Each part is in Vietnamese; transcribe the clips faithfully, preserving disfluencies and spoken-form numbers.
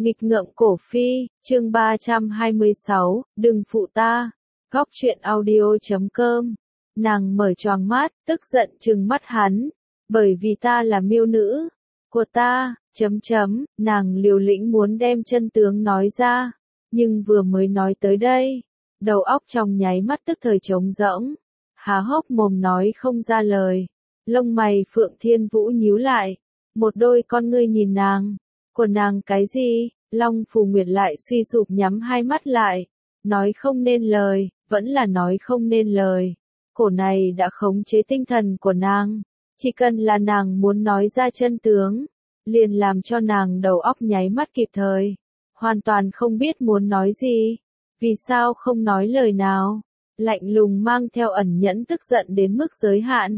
Nghịch ngợm cổ phi, chương ba trăm hai mươi sáu, đừng phụ ta. Góc truyện audio chấm com. Nàng mở choàng mắt, tức giận trừng mắt hắn, bởi vì ta là miêu nữ của ta, chấm chấm, nàng liều lĩnh muốn đem chân tướng nói ra, nhưng vừa mới nói tới đây, đầu óc trong nháy mắt tức thời trống rỗng, há hốc mồm nói không ra lời, lông mày Phượng Thiên Vũ nhíu lại, một đôi con ngươi nhìn nàng, của nàng cái gì? Long Phù Nguyệt lại suy sụp nhắm hai mắt lại, nói không nên lời, vẫn là nói không nên lời. Cổ này đã khống chế tinh thần của nàng, chỉ cần là nàng muốn nói ra chân tướng, liền làm cho nàng đầu óc nháy mắt kịp thời, hoàn toàn không biết muốn nói gì, vì sao không nói lời nào, lạnh lùng mang theo ẩn nhẫn tức giận đến mức giới hạn.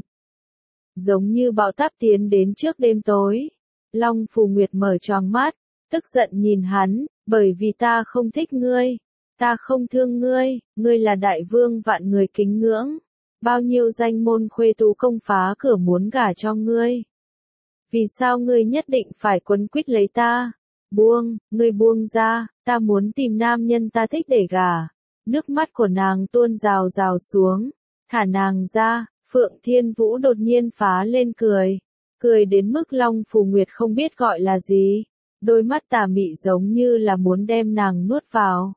Giống như bão táp tiến đến trước đêm tối, Long Phù Nguyệt mở choàng mắt, tức giận nhìn hắn, bởi vì ta không thích ngươi, ta không thương ngươi, ngươi là đại vương vạn người kính ngưỡng, bao nhiêu danh môn khuê tú công phá cửa muốn gả cho ngươi. Vì sao ngươi nhất định phải quấn quýt lấy ta? Buông, ngươi buông ra, ta muốn tìm nam nhân ta thích để gả. Nước mắt của nàng tuôn rào rào xuống, thả nàng ra, Phượng Thiên Vũ đột nhiên phá lên cười, cười đến mức Long Phù Nguyệt không biết gọi là gì. Đôi mắt tà mị giống như là muốn đem nàng nuốt vào.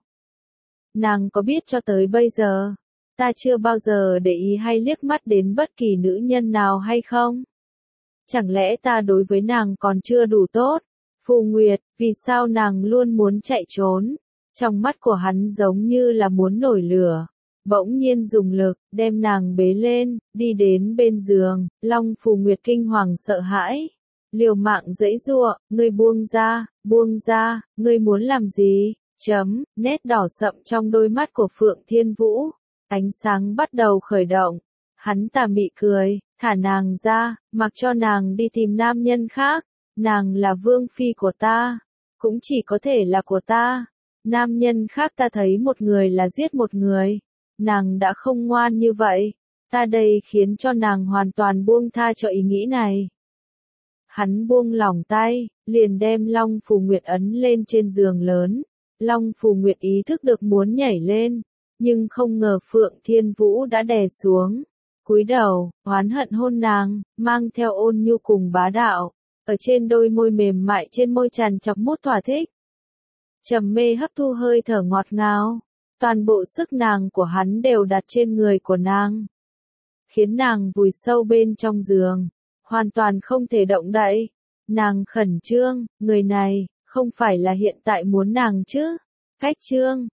Nàng có biết cho tới bây giờ, ta chưa bao giờ để ý hay liếc mắt đến bất kỳ nữ nhân nào hay không? Chẳng lẽ ta đối với nàng còn chưa đủ tốt? Phù Nguyệt, vì sao nàng luôn muốn chạy trốn? Trong mắt của hắn giống như là muốn nổi lửa. Bỗng nhiên dùng lực, đem nàng bế lên, đi đến bên giường, Long Phù Nguyệt kinh hoàng sợ hãi. Liều mạng giãy giụa, ngươi buông ra, buông ra, ngươi muốn làm gì? Chấm, nét đỏ sậm trong đôi mắt của Phượng Thiên Vũ, ánh sáng bắt đầu khởi động. Hắn tà mị cười, thả nàng ra, mặc cho nàng đi tìm nam nhân khác. Nàng là vương phi của ta, cũng chỉ có thể là của ta. Nam nhân khác ta thấy một người là giết một người. Nàng đã không ngoan như vậy, ta đây khiến cho nàng hoàn toàn buông tha cho ý nghĩ này. Hắn buông lỏng tay, liền đem Long Phù Nguyệt ấn lên trên giường lớn. Long Phù Nguyệt ý thức được muốn nhảy lên, nhưng không ngờ Phượng Thiên Vũ đã đè xuống. Cúi đầu, oán hận hôn nàng, mang theo ôn nhu cùng bá đạo, ở trên đôi môi mềm mại trên môi tràn chọc mút thỏa thích. Trầm mê hấp thu hơi thở ngọt ngào, toàn bộ sức nàng của hắn đều đặt trên người của nàng, khiến nàng vùi sâu bên trong giường. Hoàn toàn không thể động đậy. Nàng khẩn trương, người này, không phải là hiện tại muốn nàng chứ? Cách trương,